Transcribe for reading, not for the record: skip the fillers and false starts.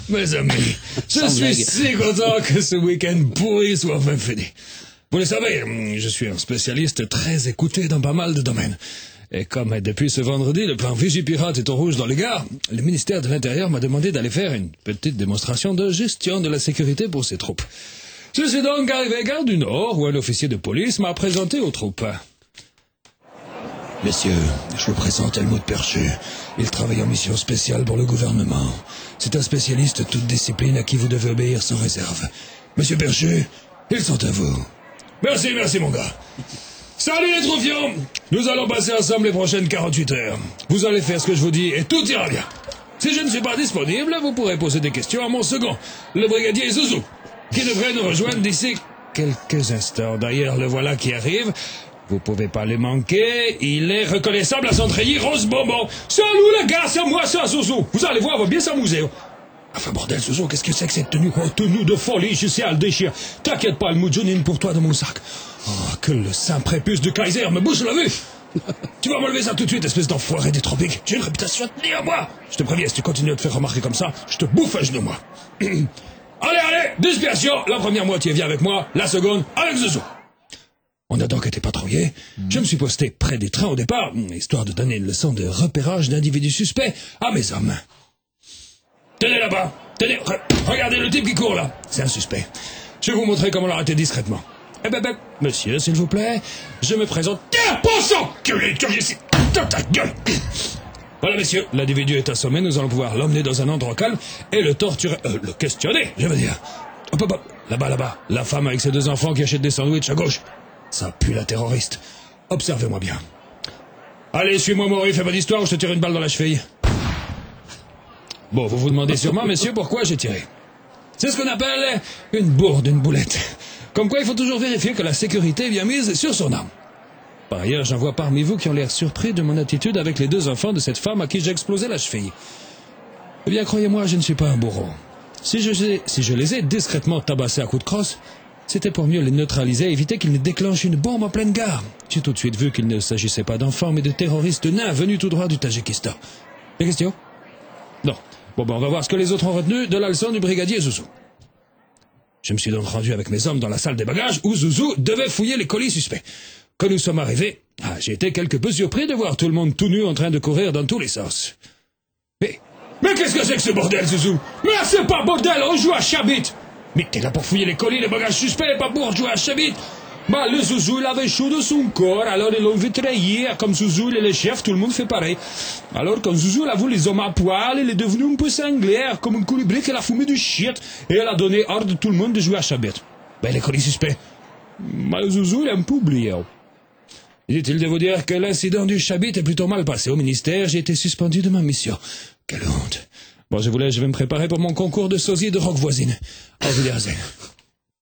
Mes amis, je suis si content que ce week-end pourri soit enfin fini. Vous le savez, je suis un spécialiste très écouté dans pas mal de domaines. Et comme depuis ce vendredi, le plan Vigipirate est au rouge dans les gares, le ministère de l'Intérieur m'a demandé d'aller faire une petite démonstration de gestion de la sécurité pour ses troupes. Je suis donc arrivé à Gare du Nord, où un officier de police m'a présenté aux troupes. Messieurs, je vous présente Helmut Perchu. Il travaille en mission spéciale pour le gouvernement. C'est un spécialiste de toute discipline à qui vous devez obéir sans réserve. Monsieur Perchu, ils sont à vous. Merci mon gars. Salut les troufions! Nous allons passer ensemble les prochaines 48 heures. Vous allez faire ce que je vous dis et tout ira bien. Si je ne suis pas disponible, vous pourrez poser des questions à mon second, le brigadier Zouzou, qui devrait nous rejoindre d'ici quelques instants. D'ailleurs, le voilà qui arrive. Vous pouvez pas le manquer, il est reconnaissable à son treillis rose bonbon. Salut les gars, c'est moi ça, Zouzou. Vous allez voir, on va bien s'amuser. Enfin bordel, Zouzou, qu'est-ce que c'est que cette tenue? Oh, tenue de folie, je sais à le déchirer. T'inquiète pas, le moudjounine pour toi dans mon sac. Oh, que le saint prépuce de Kaiser me bouge la vue. Tu vas m'enlever ça tout de suite, espèce d'enfoiré des tropiques. J'ai une réputation à tenir, moi. Je te préviens, si tu continues à te faire remarquer comme ça, je te bouffe un genou, moi. Allez, dispersion. La première moitié vient avec moi, la seconde avec Zouzou. On a donc été patrouillé. Je me suis posté près des trains au départ, histoire de donner une leçon de repérage d'individus suspects à mes hommes. Tenez là-bas. Tenez, regardez le type qui court là. C'est un suspect. Je vais vous montrer comment l'arrêter discrètement. Monsieur, s'il vous plaît, je me présente. Tiens, bon sang! Curieux, dans ta gueule! Voilà, messieurs, l'individu est assommé, nous allons pouvoir l'emmener dans un endroit calme et le torturer, le questionner, je veux dire. Hop, là-bas, la femme avec ses 2 enfants qui achètent des sandwichs à gauche. Ça pue la terroriste. Observez-moi bien. Allez, suis-moi, Maury, fais pas d'histoire ou je te tire une balle dans la cheville. Bon, vous vous demandez sûrement, messieurs, pourquoi j'ai tiré. C'est ce qu'on appelle une bourde, une boulette. Comme quoi, il faut toujours vérifier que la sécurité est bien mise sur son arme. Par ailleurs, j'en vois parmi vous qui ont l'air surpris de mon attitude avec les 2 enfants de cette femme à qui j'ai explosé la cheville. Eh bien, croyez-moi, je ne suis pas un bourreau. Si je les ai discrètement tabassés à coups de crosse, c'était pour mieux les neutraliser et éviter qu'ils ne déclenchent une bombe en pleine gare. J'ai tout de suite vu qu'il ne s'agissait pas d'enfants, mais de terroristes nains venus tout droit du Tadjikistan. Des questions? Non. Bon, on va voir ce que les autres ont retenu de la leçon du brigadier Zouzou. Je me suis donc rendu avec mes hommes dans la salle des bagages où Zouzou devait fouiller les colis suspects. Quand nous sommes arrivés, j'ai été quelque peu surpris de voir tout le monde tout nu en train de courir dans tous les sens. Mais qu'est-ce que c'est que ce bordel, Zouzou? Mais c'est pas bordel, on joue à Chabit. Mais t'es là pour fouiller les colis, les bagages suspects, pas pour jouer à Chabit. Le Zouzou, il avait chaud de son corps, alors ils l'ont fait trahir. Comme Zouzou, il est le chef, tout le monde fait pareil. Alors quand Zouzou, il a vu les hommes à poil, il est devenu un peu cinglé, comme un colibri qui a fumé du shit, et elle a donné ordre à tout le monde de jouer à Chabit. Les colis suspects. Le Zouzou, il a un peu oublié. Inutile de vous dire que l'incident du Chabit est plutôt mal passé au ministère, j'ai été suspendu de ma mission. Quelle honte. Bon, je vais me préparer pour mon concours de sosie de rock voisine. Auf Wiedersehen.